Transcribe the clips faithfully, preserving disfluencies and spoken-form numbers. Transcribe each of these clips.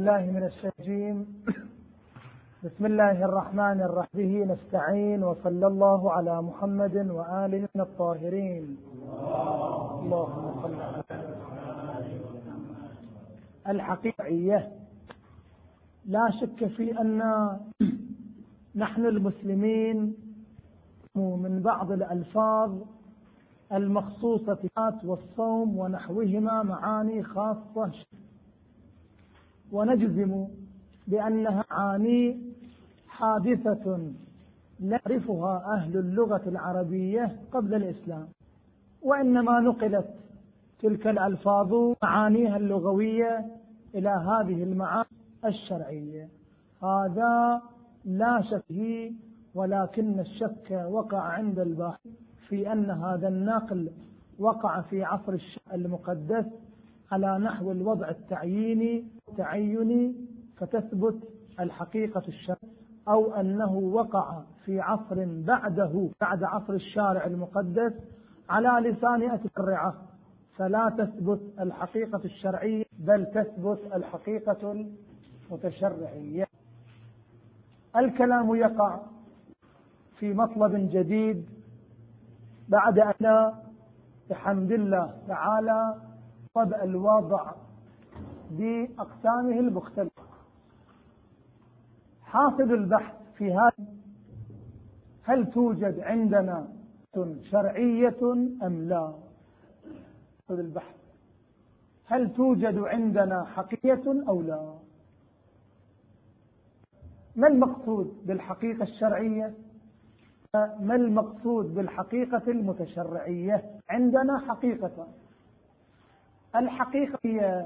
بالله من الشيطان. بسم الله الرحمن الرحيم. به نستعين، وصلى الله على محمد وآله الطاهرين. اللهم صل على الحقيقية. لا شك في أن نحن المسلمين من بعض الألفاظ المخصوصة والصوم ونحوهما معاني خاصة، ونجزم بأنها معاني حادثة لا يعرفها أهل اللغة العربية قبل الإسلام، وإنما نقلت تلك الألفاظ معانيها اللغوية إلى هذه المعاني الشرعية. هذا لا شك فيه، ولكن الشك وقع عند الباحث في أن هذا النقل وقع في عصر الشرع المقدس على نحو الوضع التعييني التعيني فتثبت الحقيقة الشرعية، أو أنه وقع في عصر بعده بعد عصر الشارع المقدس على لسان أتبرعه، فلا تثبت الحقيقة الشرعية بل تثبت الحقيقة المتشرعية. الكلام يقع في مطلب جديد بعد أن بحمد الله تعالى قد الوضع بأقسامه المختلفة. حاصل البحث في هذا: هل توجد عندنا شرعية أم لا؟ حاصل البحث: هل توجد عندنا حقيقة أو لا؟ ما المقصود بالحقيقة الشرعية؟ ما المقصود بالحقيقة المتشرعية؟ عندنا حقيقة. الحقيقة هي,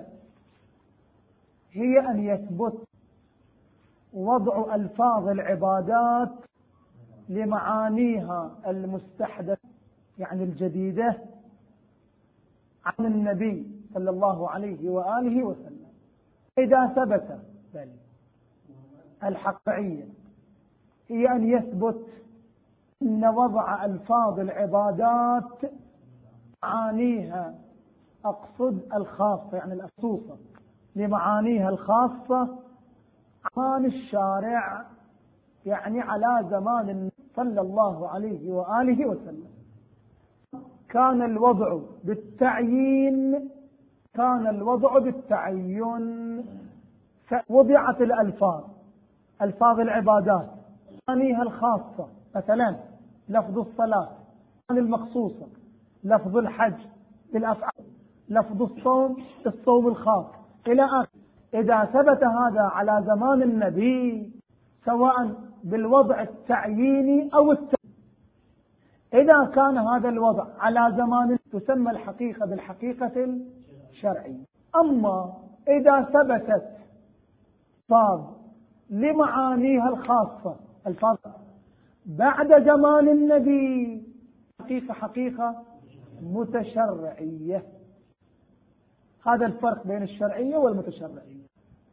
هي أن يثبت وضع ألفاظ العبادات لمعانيها المستحدثة، يعني الجديدة، عن النبي صلى الله عليه وآله وسلم. إذا ثبت بل الحقيقية هي أن يثبت أن وضع ألفاظ العبادات معانيها، أقصد الخاصة يعني الأخصوصة، لمعانيها الخاصة عن الشارع، يعني على زمان النبي صلى الله عليه وآله وسلم. كان الوضع بالتعيين كان الوضع بالتعين فوضعت الألفاظ ألفاظ العبادات معانيها الخاصة، مثلا لفظ الصلاة المخصوصة، لفظ الحج بالأفعال، لفظ الصوم الصوم الخاص إلى آخره. إذا ثبت هذا على زمان النبي سواء بالوضع التعييني أو التعيين، إذا كان هذا الوضع على زمان تسمى الحقيقة بالحقيقة الشرعية. أما إذا ثبتت ألفاظ لمعانيها الخاصة الفاظ بعد زمان النبي، حقيقة حقيقة متشرعية. هذا الفرق بين الشرعية والمتشرعية.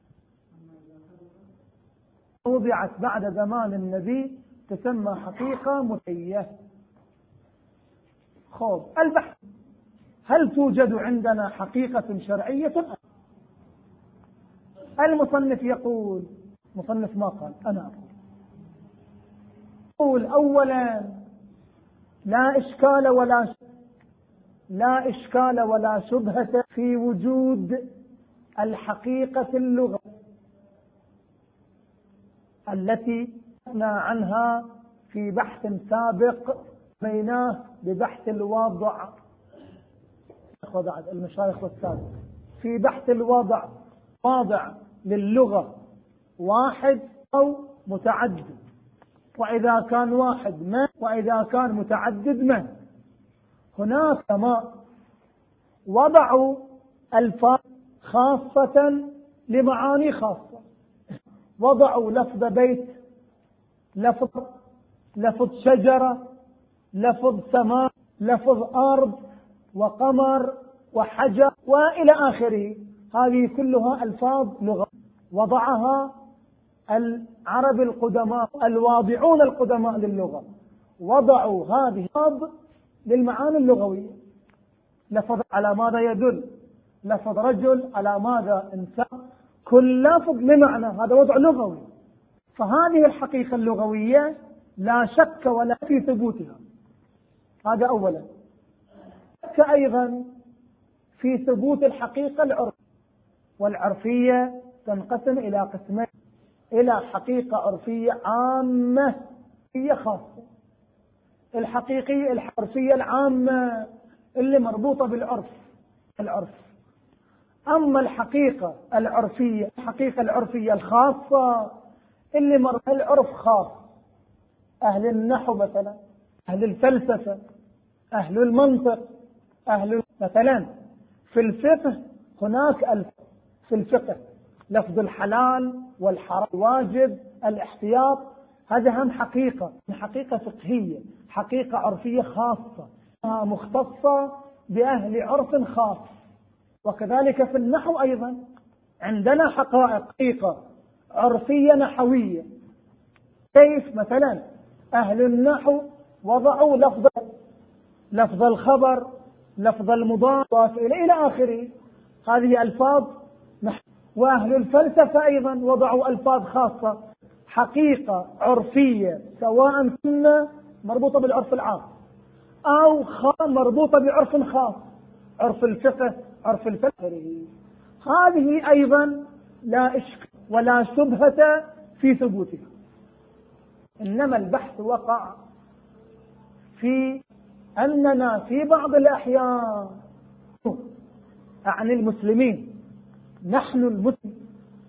وضعت بعد زمان النبي تسمى حقيقة متشرعية. خب البحث: هل توجد عندنا حقيقة شرعية؟ المصنف يقول، مصنف ما قال، أنا أقول يقول أولا: لا إشكال ولا ش... لا إشكال ولا شبهة في وجود الحقيقة اللغة التي نحكينا عنها في بحث سابق بيناه ببحث الوضع المشايخ والسابق في بحث الوضع واضع للغة واحد أو متعدد، وإذا كان واحد ما وإذا كان متعدد ما. هناك ما وضعوا ألفاظ خاصة لمعاني خاصة، وضعوا لفظ بيت، لفظ لفظ شجرة، لفظ سماء، لفظ أرض وقمر وحجر وإلى آخره. هذه كلها ألفاظ لغة وضعها العرب القدماء الواضعون القدماء للغة، وضعوا هذه الألفاظ للمعاني اللغوية. لفظ على ماذا يدل؟ لفظ رجل على ماذا؟ إنسان. كل لفظ بمعنى، هذا وضع لغوي. فهذه الحقيقة اللغوية لا شك ولا في ثبوتها، هذا أولا. شك أيضا في ثبوت الحقيقة العرفية، والعرفية تنقسم إلى قسمين: إلى حقيقة عرفية عامة هي خاصة. الحقيقية العرفية العامة اللي مربوطة بالعرف العرف أما الحقيقة العرفية الحقيقة العرفية الخاصة اللي مربوطة بالعرف خاص. أهل النحو مثلا، أهل الفلسفة، أهل المنطق، أهل مثلا في الفقه هناك الف في الفقه لفظ الحلال والحرام، واجب، الاحتياط، هذا هم حقيقة حقيقة فقهية، حقيقة عرفية خاصة مختصة بأهل عرف خاص. وكذلك في النحو أيضا عندنا حقائق حقيقة عرفية نحوية. كيف؟ مثلا أهل النحو وضعوا لفظ لفظ الخبر، لفظ المضاف إلى إلى آخره، هذه ألفاظ. وأهل الفلسفة أيضا وضعوا ألفاظ خاصة، حقيقة عرفية سواء كنا مربوطة بالعرف العام أو مربوطة بعرف خاص، عرف الفقه، عرف الفلسفة. هذه أيضا لا إشكال ولا شبهة في ثبوتها. إنما البحث وقع في أننا في بعض الأحيان عن المسلمين، نحن المسلمين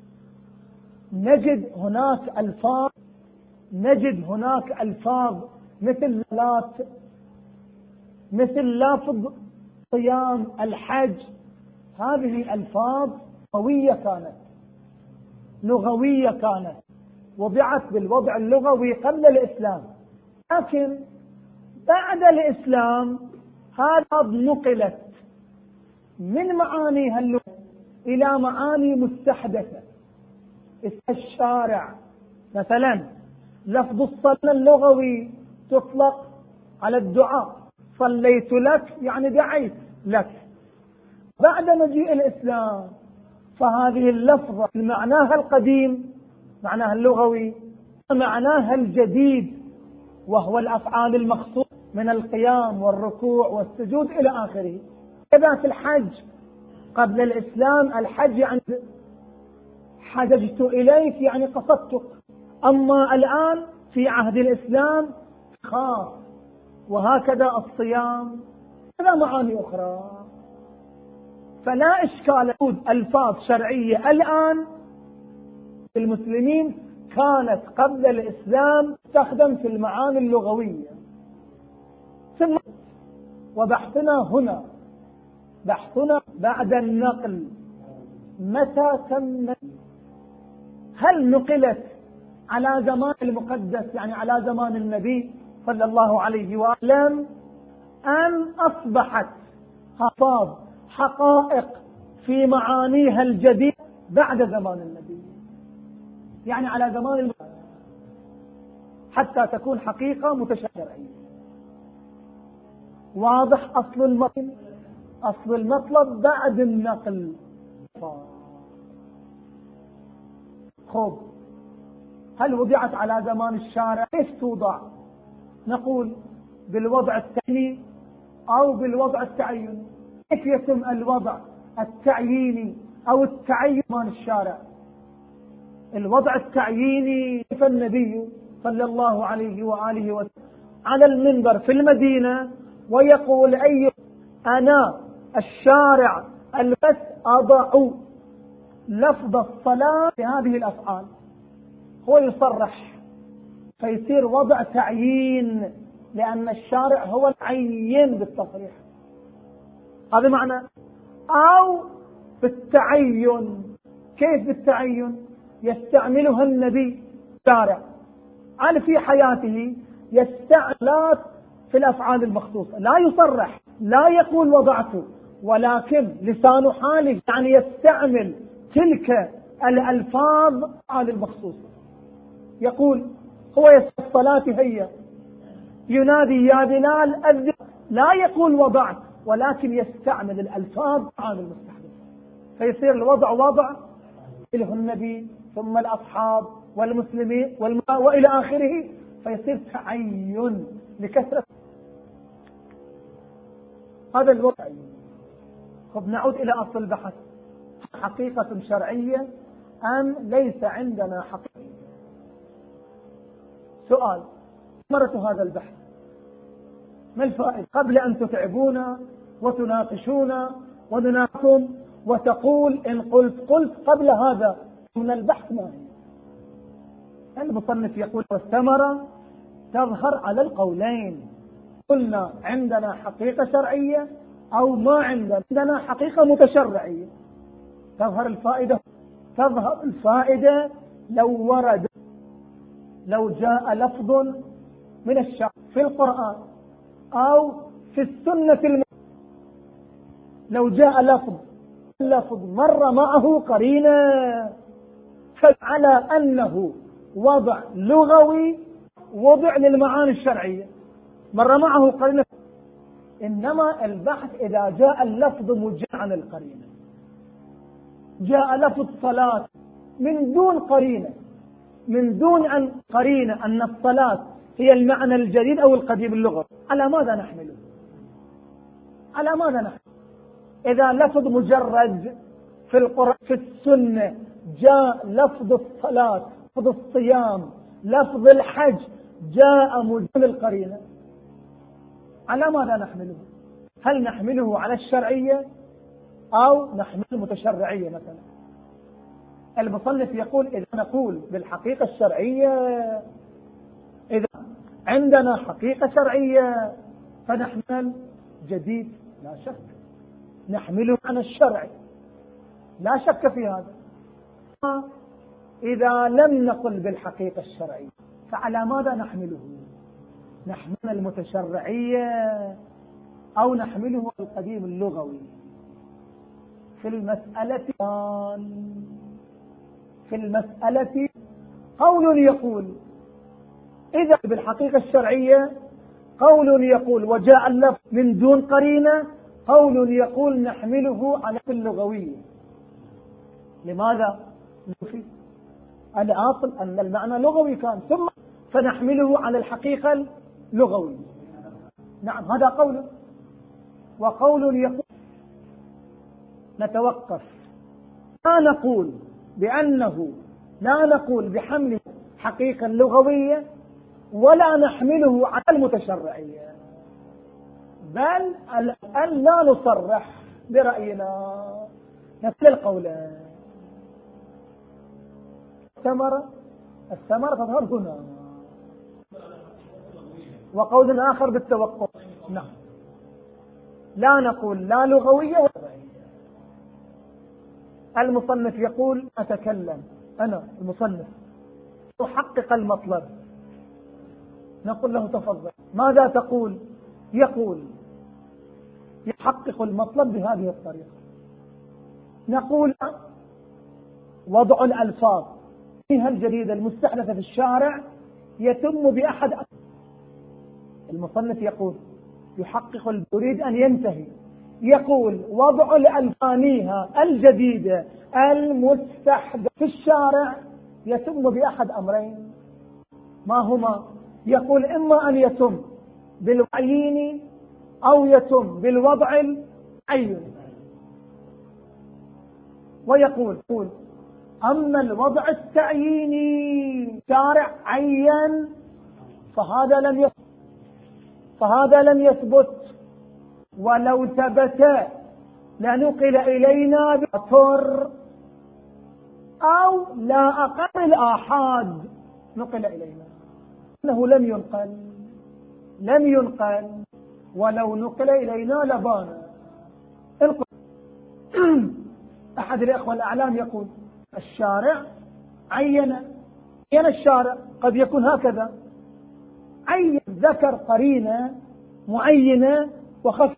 نجد هناك ألفاظ نجد هناك ألفاظ مثل لات مثل لفظ صيام، الحج، هذه ألفاظ لغوية كانت لغوية كانت وضعت بالوضع اللغوي قبل الإسلام، لكن بعد الإسلام هذا نقلت من معانيها اللغة إلى معاني مستحدثة. الشارع مثلا لفظ الصلاة اللغوي تطلق على الدعاء، صليت لك يعني دعيت لك. بعد مجيء الإسلام فهذه اللفظة معناها القديم معناها اللغوي معناها الجديد، وهو الأفعال المخصوصة من القيام والركوع والسجود إلى آخره. إذا في الحج قبل الإسلام الحج يعني حججت إليك يعني قصدتك، أما الآن في عهد الإسلام خاص. وهكذا الصيام هذا معاني أخرى. فلا إشكال وجود ألفاظ شرعية الآن المسلمين كانت قبل الإسلام تستخدم في المعاني اللغوية. ثم وبحثنا هنا بحثنا بعد النقل متى تم؟ هل نقلت على زمان المقدس يعني على زمان النبي صلى الله عليه وسلم، أم أصبحت ألفاظ حقائق في معانيها الجديدة بعد زمان النبي، يعني على زمان المقدس، حتى تكون حقيقة متشرعية؟ واضح أصل المطلب أصل المطلب بعد النقل. خب هل وضعت على زمان الشارع؟ كيف توضع؟ نقول بالوضع التعييني أو بالوضع التعيني. كيف يتم الوضع التعييني أو التعين زمان الشارع؟ الوضع التعييني فالنبي صلى الله عليه وآله وسلم على المنبر في المدينة ويقول أي أنا الشارع البس أضع لفظ الصلاة في هذه الأفعال، هو يصرح فيصير وضع تعيين لأن الشارع هو العين بالتصريح. هذا معنى. أو بالتعين. كيف بالتعين؟ يستعملها النبي الشارع على في حياته يستعملات في الأفعال المخصوصة، لا يصرح لا يقول وضعته، ولكن لسان حاله يعني يستعمل تلك الألفاظ على المخصوصة. يقول هو يسأل الصلاة هي ينادي يا بلال أذن، لا يقول وضعت ولكن يستعمل الألفاظ على المستحدث، فيصير الوضع وضع له النبي ثم الأصحاب والمسلمين والم... وإلى آخره، فيصير تعين لكثرة هذا الوضع. خب نعود إلى أصل البحث، حقيقة شرعية أم ليس عندنا حقيقة؟ سؤال، ثمرة هذا البحث ما الفائدة؟ قبل أن تتعبونا وتناقشونا ونناقشكم وتقول إن قلت قلت قبل هذا من البحث ما هي؟ المصنف يقول والثمرة تظهر على القولين، قلنا عندنا حقيقة شرعية أو ما عندنا عندنا حقيقة متشرعية. تظهر الفائدة تظهر الفائدة لو ورد لو جاء لفظ من الشرع في القرآن أو في السنة الم... لو جاء لفظ اللفظ مر معه قرينة، فعلى أنه وضع لغوي وضع للمعاني الشرعية مر معه قرينة. إنما البحث إذا جاء اللفظ مجرد عن القرينة، جاء لفظ صلاة من دون قرينة، من دون أن قرينة أن الصلاة هي المعنى الجديد أو القديم اللغة، على ماذا نحمله؟ على ماذا نحمله؟ إذا لفظ مجرد في القرآن في السنة جاء لفظ الصلاة لفظ الصيام لفظ الحج جاء مجرد القرينة، على ماذا نحمله؟ هل نحمله على الشرعية أو نحمله المتشرعية مثلا؟ المصنف يقول إذا نقول بالحقيقة الشرعية، إذا عندنا حقيقة شرعية فنحمل جديد لا شك، نحمله عن الشرع لا شك في هذا. إذا لم نقل بالحقيقة الشرعية فعلى ماذا نحمله؟ نحمل المتشرعية أو نحمله القديم اللغوي؟ في المسألة في المسألة قول يقول إذا بالحقيقة الشرعية، قول يقول وجاء اللفظ من دون قرينة، قول يقول نحمله على اللغوية. لماذا؟ الأصل أن المعنى لغوي كان ثم فنحمله على الحقيقة اللغوية. نعم هذا قول. وقول يقول نتوقف، لا نقول بأنه لا نقول بحمل حقيقة لغوية ولا نحمله على المتشرعية، بل الآن لا نصرح برأينا نفس القولين. الثمرة الثمرة تظهر هنا، وقول آخر بالتوقف. نعم لا نقول لا لغوية ولا. المصنف يقول أتكلم أنا المصنف أحقق المطلب، نقول له تفضل ماذا تقول؟ يقول يحقق المطلب بهذه الطريقة. نقول وضع الألفاظ فيها الجديدة المستحدثة في الشارع يتم بأحد. المصنف يقول يحقق يريد أن ينتهي، يقول وضع الألفانيها الجديدة المستحدثة في الشارع يتم بأحد أمرين، ما هما؟ يقول إما أن يتم بالعيين أو يتم بالوضع العين. ويقول يقول أما الوضع التعييني شارع عين فهذا لم يثبت فهذا لم يثبت ولو ثبت لنقل إلينا بطر أو لا أقل الآحاد نقل إلينا، إنه لم ينقل لم ينقل ولو نقل إلينا لبانا. أحد الأخوة الأعلام يقول الشارع عين عين الشارع قد يكون هكذا، عين ذكر قرينة معينة وخفت،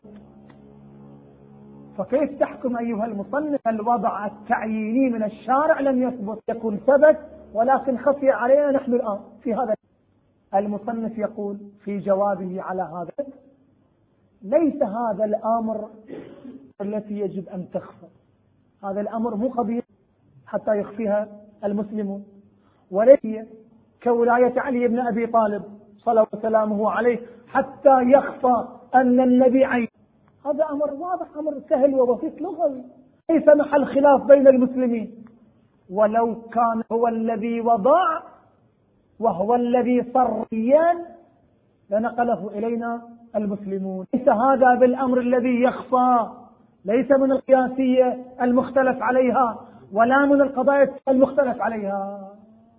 فكيف تحكم أيها المصنف الوضع التعييني من الشارع لم يثبت، يكون ثبت ولكن خفي علينا نحن الآن في هذا. المصنف يقول في جوابه على هذا ليس هذا الأمر التي يجب أن تخفى، هذا الأمر مو قضية حتى يخفيها المسلمون، وليس كولاية علي بن أبي طالب صلى وسلامه عليه حتى يخفى أن النبي عين. هذا أمر واضح، أمر سهل وبسيط لغوي، ليس محل خلاف بين المسلمين. ولو كان هو الذي وضع وهو الذي صريا لنقله إلينا المسلمون. ليس هذا بالأمر الذي يخفى، ليس من القياسية المختلف عليها ولا من القضايا المختلف عليها.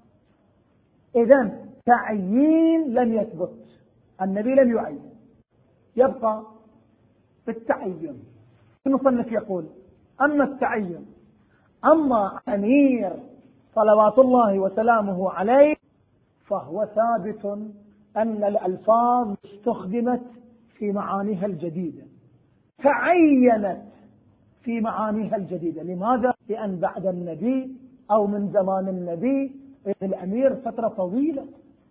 إذن تعيين لم يثبت، النبي لم يعين، يبقى بالتعين. المصنف يقول أما التعين، أما أمير صلوات الله وسلامه عليه فهو ثابت أن الألفاظ استخدمت في معانيها الجديدة، تعينت في معانيها الجديدة. لماذا؟ لأن بعد النبي أو من زمان النبي الأمير فترة طويلة،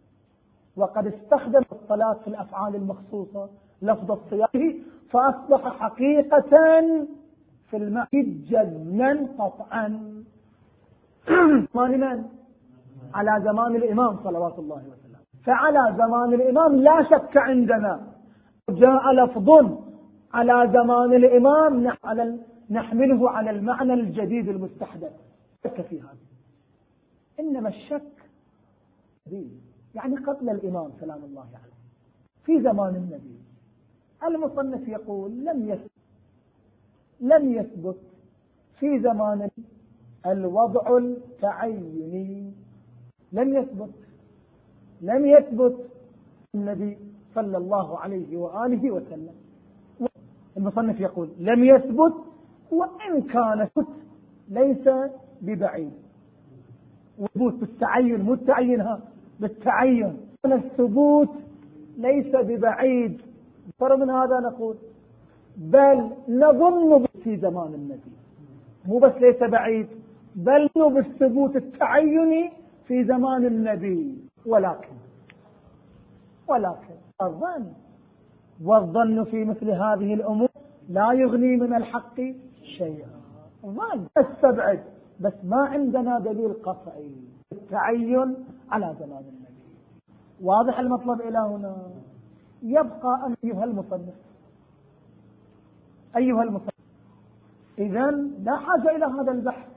وقد استخدم الصلاة في الأفعال المخصوصة لفظ الصيام، فأصبح حقيقة في المعنى جزما قطعا. زمان من؟ على زمان الإمام صلوات الله وسلامه. فعلى زمان الإمام لا شك عندنا جاء لفظ على زمان الإمام نحمله على المعنى الجديد المستحدث، شك في هذا. إنما الشك يعني قبل الإمام سلام الله عليه في زمان النبي. المصنف يقول لم يثبت لم يثبت في زمان الوضع التعيني، لم يثبت لم يثبت النبي صلى الله عليه وآله وسلم. المصنف يقول لم يثبت، وإن كان ليس ببعيد. وثبوت بالتعين، مو التعيينها بالتعين، الثبوت ليس ببعيد. فرق من هذا نقول بل نظن في زمان النبي، مو بس ليس بعيد، بل بالثبوت التعيني في زمان النبي. ولكن ولكن الظن، والظن في مثل هذه الأمور لا يغني من الحق شيئا. ظن استبعد، بس ما عندنا دليل قطعي التعين على زمان النبي. واضح المطلب إلى هنا؟ يبقى أيها المصنف أيها المصنف إذن لا حاجة إلى هذا البحث.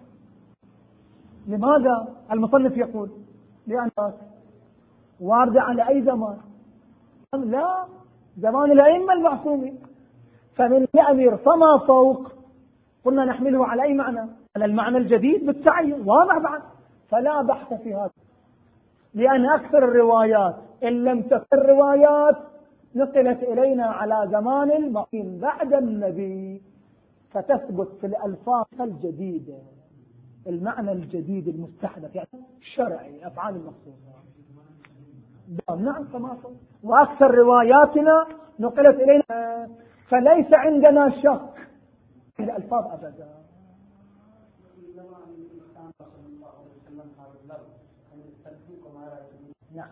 لماذا المصنف يقول؟ لأن واردة على أي زمان؟ لا، زمان الأئمة المعصومين. فمن الأمير فما فوق قلنا نحمله على أي معنى؟ على المعنى الجديد بالتعين، واضح بعد. فلا بحث في هذا، لأن أكثر الروايات إن لم تكن الروايات نقلت إلينا على زمان المقيم بعد النبي، فتثبت في الألفاظ الجديدة المعنى الجديد المستحدث، يعني الشرعي أفعال المخصوصة. نعم كما قلت، وأكثر رواياتنا نقلت إلينا، فليس عندنا شك في الألفاظ أبدا. نعم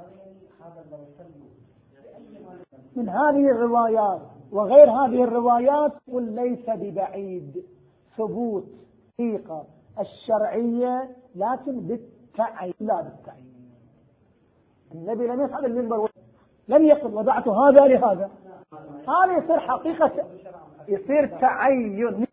من هذه الروايات وغير هذه الروايات قل ليس ببعيد ثبوت حقيقة الشرعية، لكن بالتعيين لا بالتعيين. النبي لم يفعل المنبر، لم يقل وضعت هذا لهذا، هذا يصير حقيقة، يصير تعين.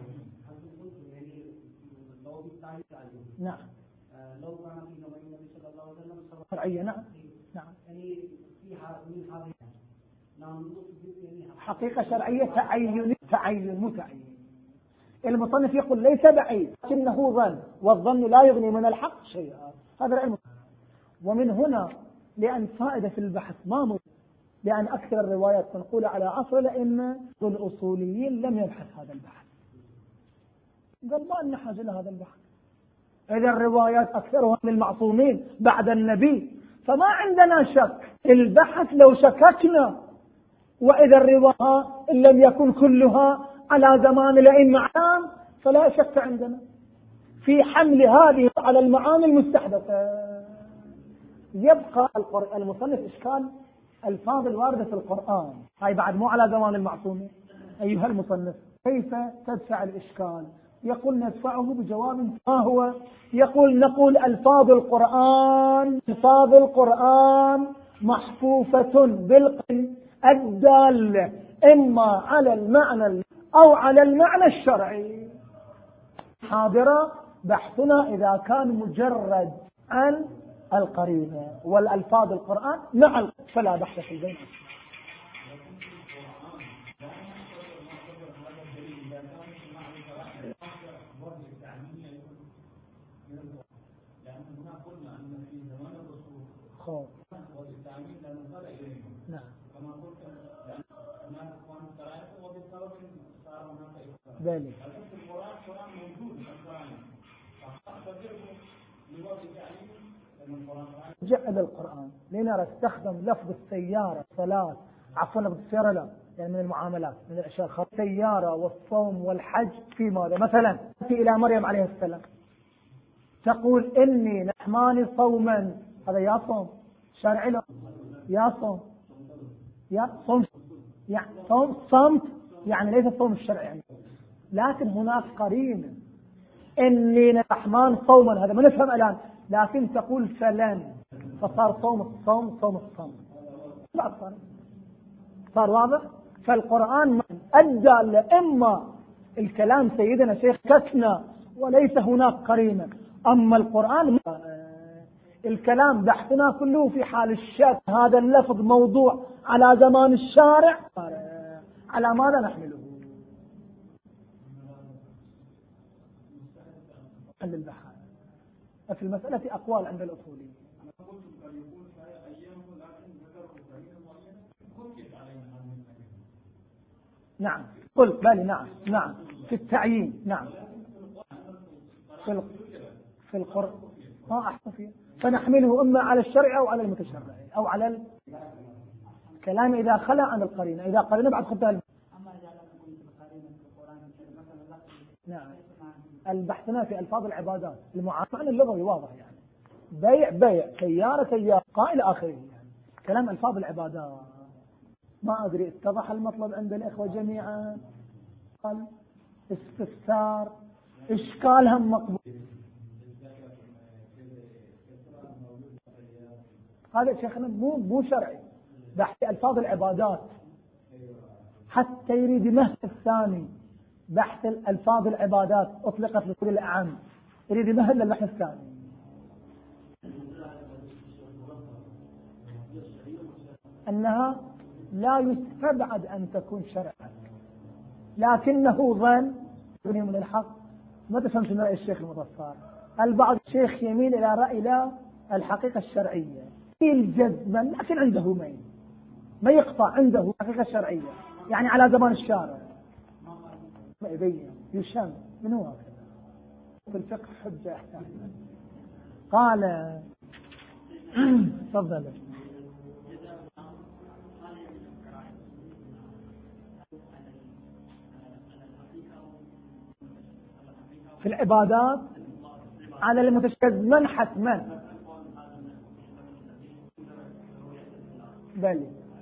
نعم لو كان في نبي النبي صلى الله عليه وسلم شرعية. نعم نعم يعني فيها من هذه نعم حقيقة شرعية تعين تعين متعين. المصنف يقول ليس بعيد لكنه ظن، والظن لا يغني من الحق شيئا. هذا العلم. ومن هنا لأن فائدة في البحث ما موجود، لأن أكثر الروايات تنقل على عصر الأئمة والأصوليين لم يبحث هذا البحث، قال ما لنا حاجة لهذا البحث. إذا الروايات أكثرها من المعصومين بعد النبي، فما عندنا شك. البحث لو شككنا، وإذا الروايات إن لم يكن كلها على زمان الأئمة عام، فلا شك عندنا في حمل هذه على المعاني المستحدثة. يبقى المصنف إشكال الفاظ الواردة في القرآن، هاي بعد مو على زمان المعصومين. أيها المصنف كيف تدفع الإشكال يقول ندفعه بجواب ما هو؟ يقول نقول ألفاظ القرآن ألفاظ القرآن محفوفة بالقرآن الدالة إما على المعنى أو على المعنى الشرعي. حاضرة بحثنا إذا كان مجرد عن القرينة والألفاظ القرآن مع فلا بحث في البين. نعم. ذلك جعل القرآن لنرى استخدم لفظ السيارة صلاة عفوا لفظ السيارة لا يعني من المعاملات من الأشياء الخاصة السيارة والصوم والحج في ماذا؟ مثلا تأتي إلى مريم عليه السلام تقول إني نحماني صوما، هذا يا صوم شرعي له يا صوم يا صوم يعني صوم صمت يعني ليس الصوم الشرعي يعني. لكن هناك قرينة إني نحمان صوما هذا ما نفهم الآن، لكن تقول فلن فصار صوم الصوم صوم الصوم صار صار واضح. فالقرآن أدى لإما الكلام سيدنا شيخ كتنا وليس هناك قرينة، أما القرآن الكلام بحثنا كله في حال الشك هذا اللفظ موضوع على زمان الشارع على ماذا نحمله؟ حل البحث. ففي المسألة أقوال عند الأصوليين. نعم قل بالي نعم نعم في التعيين نعم في في القرآن ما أحسن فيه فنحمله إما على الشرع أو على المتشرع أو على الكلام إذا خلى عن القرينة. إذا قرينة بعد خدها نعم. البحثنا في ألفاظ العبادات المعاملة اللغوي واضح يعني بيع بيع سيارة سيارة قائل آخره يعني كلام ألفاظ العبادات. ما أدري اتضح المطلب عند الإخوة جميعا. قال استفسار إشكالهم مقبول. هذا شيخنا مو مو شرعي بحث ألفاظ العبادات حتى يريد مهد الثاني بحث الألفاظ العبادات أطلقت لكل الأعم يريد مهد للبحث الثاني. أنها لا يستبعد أن تكون شرعا لكنه ظن من الحق. ما تفهم شنو رأي الشيخ المظفر؟ البعض الشيخ يميل إلى رأي لا الحقيقة الشرعية الجزما لكن عنده ميل ما يقطع عنده الحقيقة الشرعية يعني على زمان الشارع ما يبين يشم من هو في الفقه حجة أحسن. قال تفضل. في العبادات على المتشكل حتما بل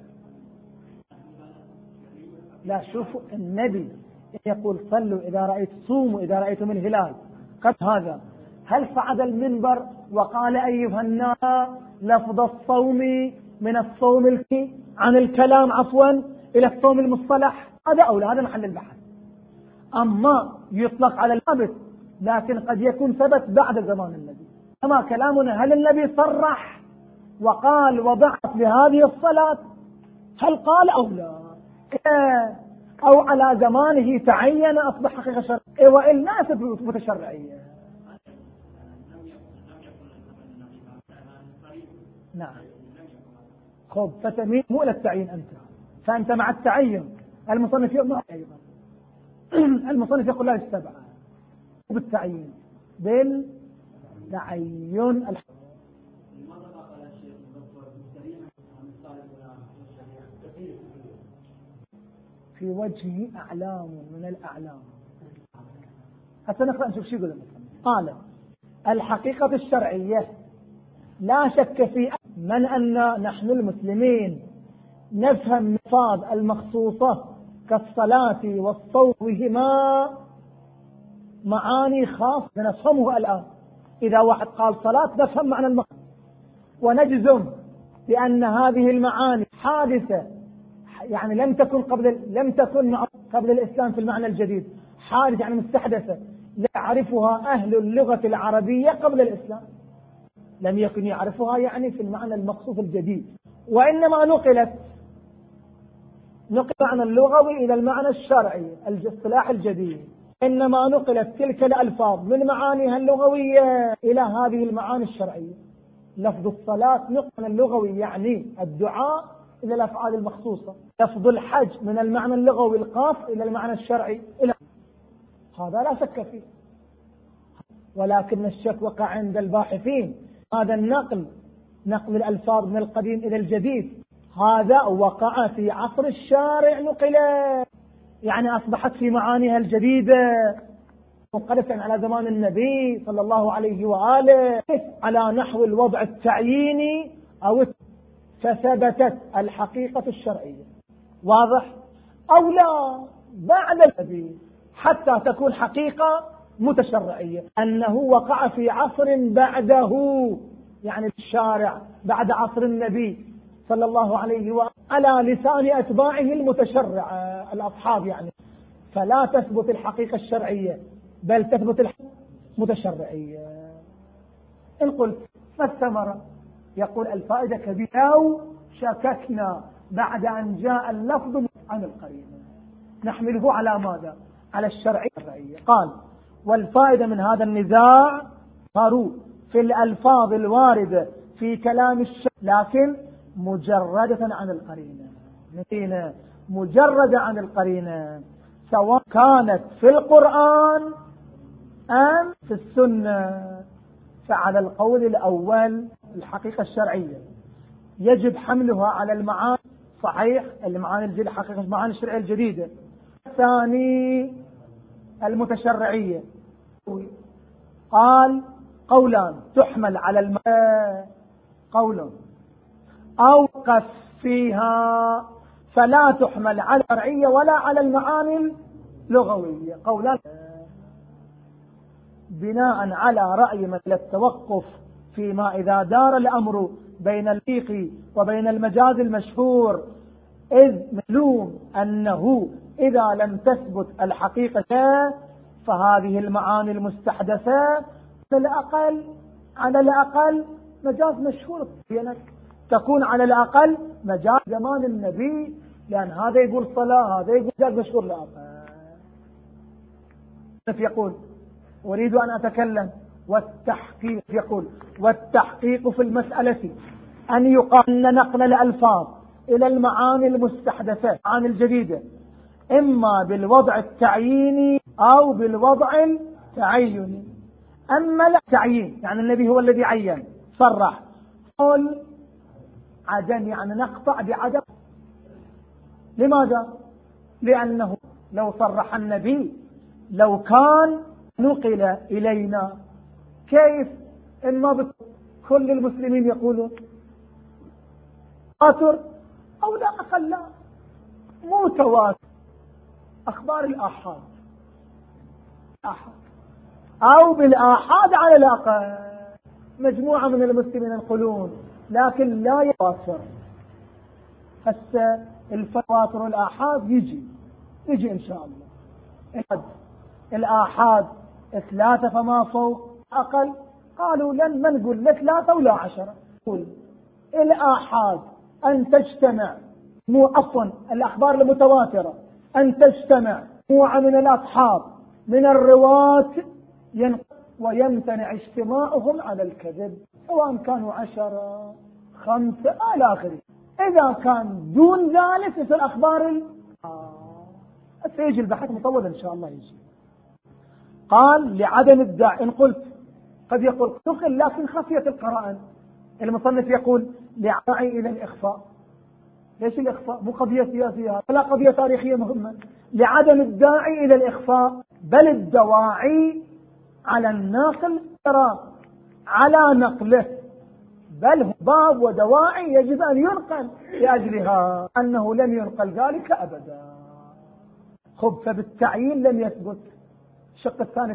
لا شوفوا النبي يقول صلوا إذا رأيت صوموا إذا رأيتم الهلال قد هذا هل صعد المنبر وقال أيها الناس لفظ الصوم من الصوم الكي عن الكلام عفوا إلى الصوم المصطلح؟ هذا أولى هذا محل البحث. أما يطلق على الثابت لكن قد يكون ثبت بعد زمان النبي. أما كلامنا هل النبي صرح وقال وضعت لهذه الصلاة هل قال أو لا أو على زمانه تعين أصبح حقيقة شرعية وإلا متشرعية. نعم خب فتميل مو إلى التعيين أنت فأنت مع التعين. المصنف يقول أيضا المصنف يقول لا يستبعد بالتعيين بالتعين. في وجهه أعلام من الأعلام. حتى نقرأ نشوف شو يقول المصنف. قال الحقيقة الشرعية لا شك في من أن نحن المسلمين نفهم الألفاظ المخصوصة كالصلاة والصوم وهما معاني خاصة نفهمه الآن. إذا واحد قال صلاة نفهم معنى المقصود ونجزم بأن هذه المعاني حادثة، يعني لم تكن قبل لم تكن قبل الإسلام في المعنى الجديد، حادثة يعني مستحدثة لا يعرفها أهل اللغة العربية قبل الإسلام، لم يكن يعرفها يعني في المعنى المقصود الجديد، وإنما نقلت نقل معنى اللغوي إلى المعنى الشرعي الاصطلاح الجديد، إنما نقلت تلك الألفاظ من معانيها اللغوية إلى هذه المعاني الشرعية. لفظ الصلاة نقل اللغوي يعني الدعاء إلى الأفعال المخصوصة، لفظ الحج من المعنى اللغوي القاف إلى المعنى الشرعي إلى هذا لا شك فيه، ولكن الشك وقع عند الباحثين. هذا النقل نقل الألفاظ من القديم إلى الجديد هذا وقع في عصر الشارع نقل، يعني أصبحت في معانيها الجديدة مقدسا على زمان النبي صلى الله عليه وآله على نحو الوضع التعييني أو فثبتت الحقيقة الشرعية. واضح؟ أو لا بعد النبي حتى تكون حقيقة متشرعية، أنه وقع في عصر بعده، يعني الشارع بعد عصر النبي صلى الله عليه وآله على لسان أتباعه المتشرع الأصحاب، يعني فلا تثبت الحقيقة الشرعية بل تثبت المتشرعية. إن قلت ما الثمرة؟ يقول الفائدة كبيرة. أو شككنا بعد أن جاء اللفظ عن القرينة نحمله على ماذا؟ على الشرعية. قال والفائدة من هذا النزاع صاروا في الألفاظ الواردة في كلام الشرع لكن مجردة عن القرينة، مجردة عن القرينة سواء كانت في القرآن أم في السنة. فعلى القول الأول الحقيقة الشرعية يجب حملها على المعاني صحيح المعاني الجديدة، حقيقة المعاني الشرعية الجديدة. الثاني المتشرعية قال قولان تحمل على المعاني قول أوقف فيها فلا تحمل على الشرعية ولا على المعاني اللغوية. قولان بناء على رأي مثل التوقف فيما إذا دار الأمر بين الحقيقي وبين المجاز المشهور، إذ معلوم أنه إذا لم تثبت الحقيقة فهذه المعاني المستحدثة على الأقل على الأقل مجاز مشهور تكون على الأقل مجاز زمان النبي، لأن هذا يقول صلاة هذا يقول مجاز مشهور. الأقل يقول أريد أن أتكلم والتحقيق يقول والتحقيق في المسألة أن يقال أن نقل الألفاظ إلى المعاني المستحدثة عن الجديدة إما بالوضع التعييني أو بالوضع التعيني. أما لا تعيين يعني النبي هو الذي عين صرح، قل عدم يعني نقطع بعدم. لماذا؟ لأنه لو صرح النبي لو كان نقل إلينا كيف إما كل المسلمين يقولون تواتر أو لا أقل لا مو تواتر أخبار الآحاد آحاد أو بالآحاد على الأقل مجموعة من المسلمين ينقلون لكن لا يتواتر. هسه التواتر الآحاد يجي يجي إن شاء الله. الآحاد ثلاثة فما فوق أقل قالوا لن ما نقول لا ثلاثة ولا عشرة. قول الآحاد أن تجتمع مو عفوا الأخبار المتواترة أن تجتمع مجموعة من الأصحاب من الرواة ويمتنع اجتماعهم على الكذب سواء كانوا عشرة خمسة إلى آخره. إذا كان دون ذلك في الأخبار ال... آه. سيجي البحث مطول إن شاء الله يجي. قال لعدم الداعي. إن قلت قد يقول تقل لكن خفية القرائن. المصنف يقول لداعي إلى الإخفاء. ليش الإخفاء؟ مو قضية سياسية ولا قضية تاريخية مهمة. لعدم الداعي إلى الإخفاء بل الدواعي على الناقل ترى على نقله بل هو باب ودواعي يجب أن ينقل لأجلها أنه لم ينقل ذلك أبدا. خب فبالتعيين لم يثبت. الشق الثاني التعيين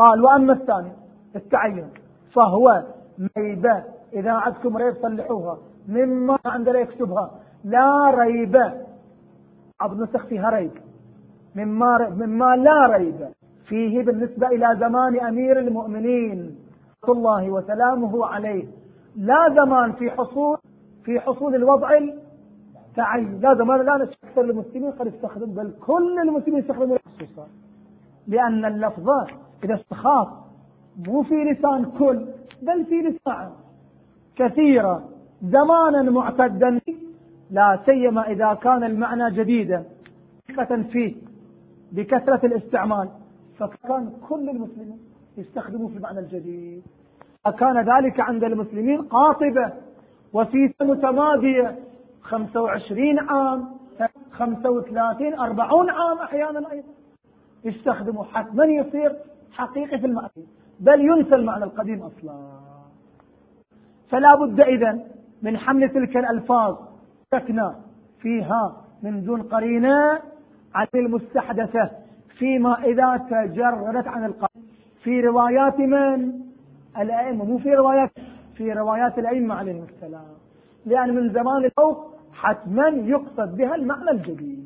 قال وأما الثاني التعين فهو ريبة، إذا عندكم ريب صلحوها، مما عندنا يكتبها لا ريب، عبد نسخ فيها ريب، مما, ريب مما لا ريب فيه بالنسبة إلى زمان أمير المؤمنين صلى الله وسلامه عليه، لا زمان في حصول في حصول الوضع التعين، لا زمان لا أكثر المسلمين قد استخدم، بل كل المسلمين يستخدمون الخصوصا، لأن اللفظ إذا استخاف مو في لسان كل بل في لسان كثيرة زمانا معتدا، لا سيما إذا كان المعنى جديدا ثقة فيه بكثرة الاستعمال، فكان كل المسلمين يستخدموا في المعنى الجديد، فكان ذلك عند المسلمين قاطبة وفي متمادية خمسة وعشرين عام خمسة وثلاثين أربعون عام أحيانا أيضا يستخدموا، حتما يصير حقيقي في المعنى، بل ينسى المعنى القديم أصلا. فلا بد إذن من حمل تلك الألفاظ سكنة فيها من دون قرينة عن المستحدثة، فيما إذا تجردت عن القرينة في روايات من الأئمة، مو في روايات في روايات الأئمة عليهم السلام، لأن من زمان الفوق حتما يقصد بها المعنى الجديد،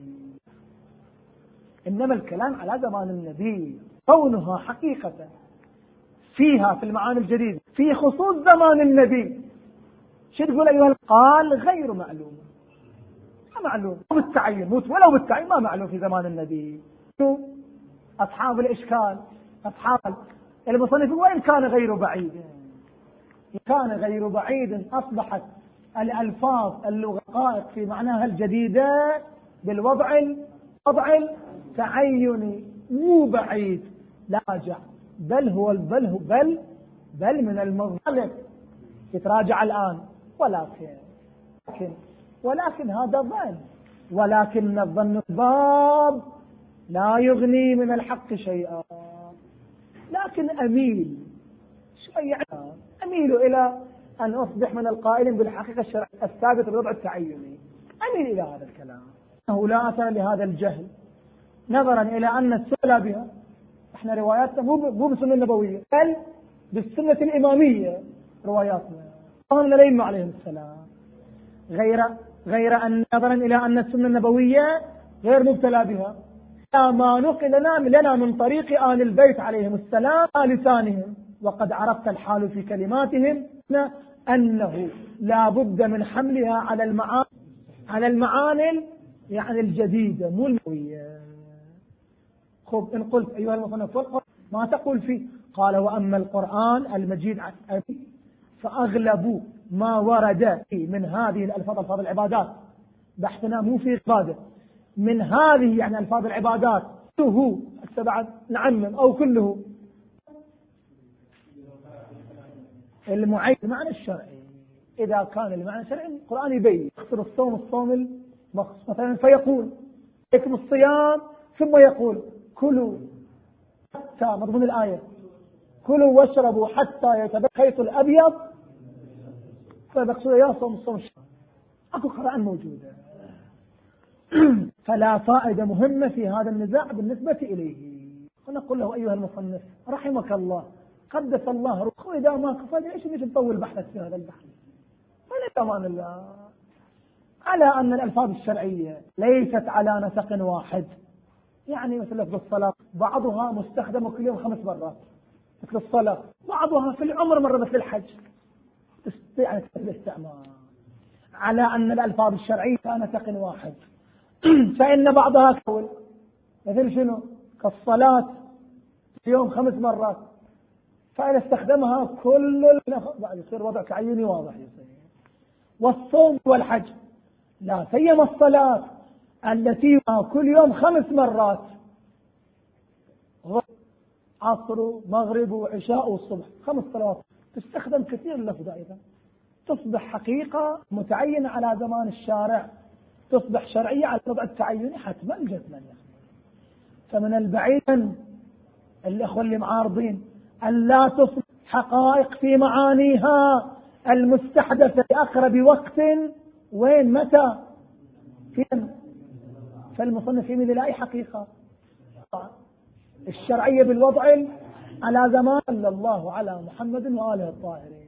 إنما الكلام على زمان النبي كونها حقيقة فيها في المعاني الجديدة في خصوص زمان النبي. شو تقول أيها؟ قال غير معلوم، ما معلوم بالتعين، ولو بالتعين ما معلوم في زمان النبي. أصحاب الإشكال أصحاب المصنف وإن كان غير بعيد، إن كان غير بعيد أصبحت الألفاظ اللغات في معناها الجديدة بالوضع الوضع التعيني مو بعيد لاجع، بل هو بل هو بل بل من المغلق يتراجع الآن، ولكن ولكن, ولكن هذا ظن، ولكن الظن الباب لا يغني من الحق شيئا، لكن أميل شوية أميل إلى أن أصبح من القائلين بالحقيقة الشرعية الثابتة بالوضع التعيني، أميل إلى هذا الكلام، أنه لا أثر لهذا الجهل نظرا إلى أن السؤال بها احنا رواياتنا مو بالسنة النبوية بل بالسنة الإمامية، رواياتنا قال الأئمة عليهم السلام، غير غير أن نظرا إلى أن السنة النبوية غير مبتلى بها، ما نقل لنا لنا من طريق آل البيت عليهم السلام لسانهم، وقد عرفت الحال في كلماتهم أنه لا بد من حملها على المعاني على المعاني يعني الجديدة مو النبوية. خب إن قلت أيها المصنف والقرآن ما تقول فيه؟ قال وأما القرآن المجيد فأغلب ما ورد من هذه الألفاظ ألفاظ العبادات، بحثنا مو في عبادة، من هذه يعني ألفاظ العبادات كله السبعة نعمم أو كله المعين المعنى الشرعي، إذا كان المعنى الشرعي القرآن يبين يخسر الصوم الصوم المخصوص مثلا فيقول يكم الصيام ثم يقول كلوا حتى مضمون الآية كلوا واشربوا حتى يتبين الخيط الأبيض، فبقصد يا صوم الصوم الشرعي أكو قرآن موجودة. فلا فائدة مهمة في هذا النزاع بالنسبة إليه، ونقول له أيها المصنف رحمك الله قدس الله روحه، إذا ما كفى ليش نجي نطول بحثك في هذا البحث، ولا أمان الله على أن الألفاظ الشرعية ليست على نسق واحد، يعني مثل لفظ الصلاة بعضها مستخدم كل يوم خمس مرات مثل الصلاة، بعضها في العمر مرة مثل الحج، تستطيع الاستعمال على أن الألفاظ الشرعية على نسق واحد. فإن بعضها كول مثل شنو كالصلاة في يوم خمس مرات، فإذا استخدمها كل بعد يصير وضع تعييني واضح يصير. والصوم والحج لا سيما الصلاة التي كل يوم خمس مرات عصر مغرب وعشاء والصبح خمس صلوات تستخدم كثير اللفظ، أيضا تصبح حقيقة متعينة على زمان الشارع، تصبح شرعية على الوضع التعيني حتما جزما. فمن البعيد الأخوة اللي معارضين أن لا تصبح حقائق في معانيها المستحدثة في أقرب وقت، وين متى فين؟ فالمصنف يميل إلى أي حقيقة الشرعية بالوضع على زمان. صلى الله على محمد وآله الطاهرين.